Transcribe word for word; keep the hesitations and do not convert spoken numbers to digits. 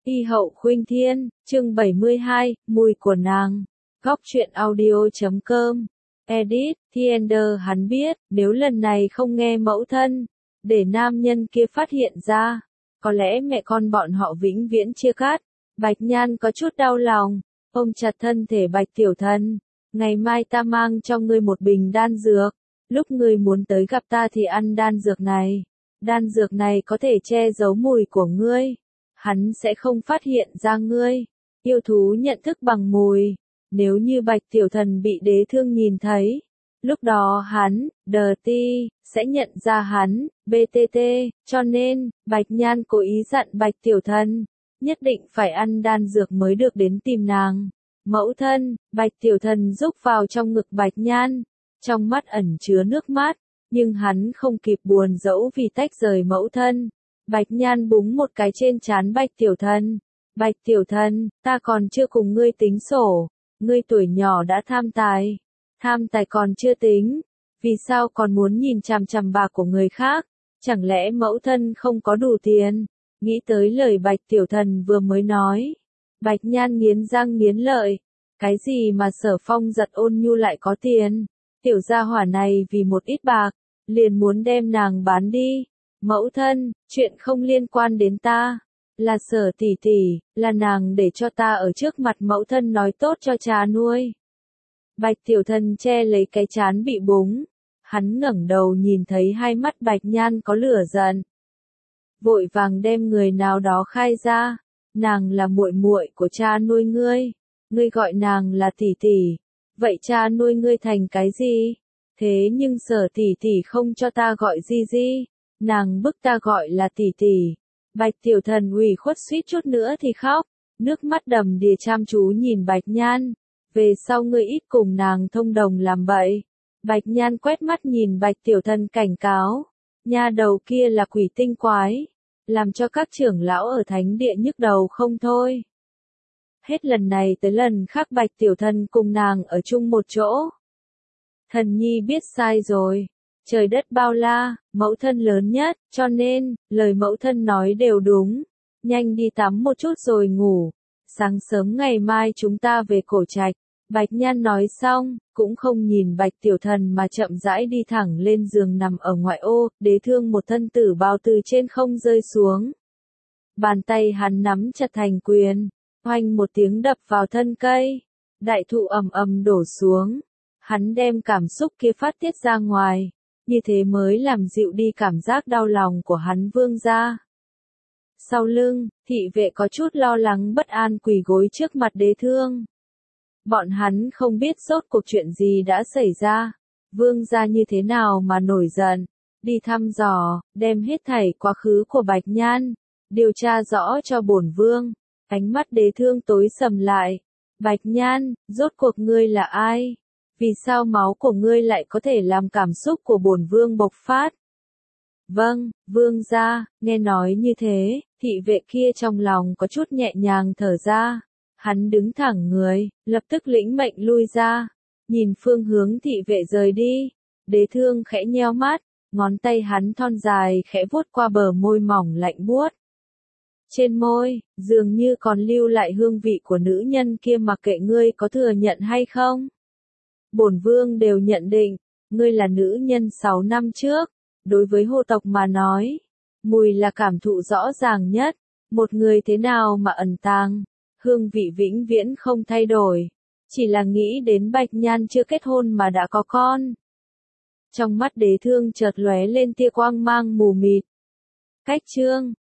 Y hậu khuynh thiên, chương bảy mươi hai, mùi của nàng. Góc truyện audio chấm com. Edit, Thiender hắn biết, nếu lần này không nghe mẫu thân, để nam nhân kia phát hiện ra, có lẽ mẹ con bọn họ vĩnh viễn chia cắt. Bạch Nhan có chút đau lòng, ôm chặt thân thể Bạch tiểu thần. Ngày mai ta mang cho ngươi một bình đan dược, lúc ngươi muốn tới gặp ta thì ăn đan dược này. Đan dược này có thể che giấu mùi của ngươi. Hắn sẽ không phát hiện ra ngươi. Yêu thú nhận thức bằng mùi. Nếu như Bạch tiểu thần bị đế thương nhìn thấy, lúc đó hắn, đờ ti, sẽ nhận ra hắn, bê tê tê, cho nên, Bạch Nhan cố ý dặn Bạch tiểu thần, nhất định phải ăn đan dược mới được đến tìm nàng. Mẫu thân, Bạch tiểu thần rúc vào trong ngực Bạch Nhan, trong mắt ẩn chứa nước mắt, nhưng hắn không kịp buồn dẫu vì tách rời mẫu thân. Bạch Nhan búng một cái trên trán Bạch tiểu thần. Bạch tiểu thần, ta còn chưa cùng ngươi tính sổ, ngươi tuổi nhỏ đã tham tài. Tham tài còn chưa tính, vì sao còn muốn nhìn chằm chằm bạc của người khác, chẳng lẽ mẫu thân không có đủ tiền? Nghĩ tới lời Bạch tiểu thần vừa mới nói, Bạch Nhan nghiến răng nghiến lợi, cái gì mà Sở Phong giật ôn nhu lại có tiền, tiểu gia hỏa này vì một ít bạc, liền muốn đem nàng bán đi. Mẫu thân, chuyện không liên quan đến ta, là Sở tỷ tỷ, là nàng để cho ta ở trước mặt mẫu thân nói tốt cho cha nuôi. Bạch tiểu thần che lấy cái trán bị búng, hắn ngẩng đầu nhìn thấy hai mắt Bạch Nhan có lửa giận, vội vàng đem người nào đó khai ra, nàng là muội muội của cha nuôi ngươi, ngươi gọi nàng là tỷ tỷ, vậy cha nuôi ngươi thành cái gì? Thế nhưng Sở tỷ tỷ không cho ta gọi gì gì, nàng bức ta gọi là tỷ tỷ. Bạch tiểu thần ủy khuất suýt chút nữa thì khóc, nước mắt đầm đìa chăm chú nhìn Bạch Nhan, về sau ngươi ít cùng nàng thông đồng làm bậy. Bạch Nhan quét mắt nhìn Bạch tiểu thần cảnh cáo, nha đầu kia là quỷ tinh quái, làm cho các trưởng lão ở thánh địa nhức đầu không thôi. Hết lần này tới lần khác Bạch tiểu thần cùng nàng ở chung một chỗ. Thần nhi biết sai rồi, trời đất bao la, mẫu thân lớn nhất, cho nên, lời mẫu thân nói đều đúng. Nhanh đi tắm một chút rồi ngủ, sáng sớm ngày mai chúng ta về Cổ Trạch. Bạch Nhan nói xong, cũng không nhìn Bạch tiểu thần mà chậm rãi đi thẳng lên giường nằm ở ngoại ô, đế thương một thân tử bào từ trên không rơi xuống. Bàn tay hắn nắm chặt thành quyền, oanh một tiếng đập vào thân cây, đại thụ ầm ầm đổ xuống. Hắn đem cảm xúc kia phát tiết ra ngoài, như thế mới làm dịu đi cảm giác đau lòng của hắn vương gia. Sau lưng, thị vệ có chút lo lắng bất an quỳ gối trước mặt đế thương. Bọn hắn không biết rốt cuộc chuyện gì đã xảy ra, vương gia như thế nào mà nổi giận, đi thăm dò, đem hết thảy quá khứ của Bạch Nhan, điều tra rõ cho bổn vương. Ánh mắt đế thương tối sầm lại, Bạch Nhan, rốt cuộc ngươi là ai? Vì sao máu của ngươi lại có thể làm cảm xúc của bổn vương bộc phát? Vâng, vương gia, nghe nói như thế, thị vệ kia trong lòng có chút nhẹ nhàng thở ra. Hắn đứng thẳng người, lập tức lĩnh mệnh lui ra, nhìn phương hướng thị vệ rời đi. Đế thương khẽ nheo mắt, ngón tay hắn thon dài khẽ vuốt qua bờ môi mỏng lạnh buốt. Trên môi, dường như còn lưu lại hương vị của nữ nhân kia, mặc kệ ngươi có thừa nhận hay không. Bổn vương đều nhận định, ngươi là nữ nhân sáu năm trước, đối với hồ tộc mà nói, mùi là cảm thụ rõ ràng nhất, một người thế nào mà ẩn tàng, hương vị vĩnh viễn không thay đổi, chỉ là nghĩ đến Bạch Nhan chưa kết hôn mà đã có con. Trong mắt đế thương chợt lóe lên tia quang mang mù mịt. Cách chương,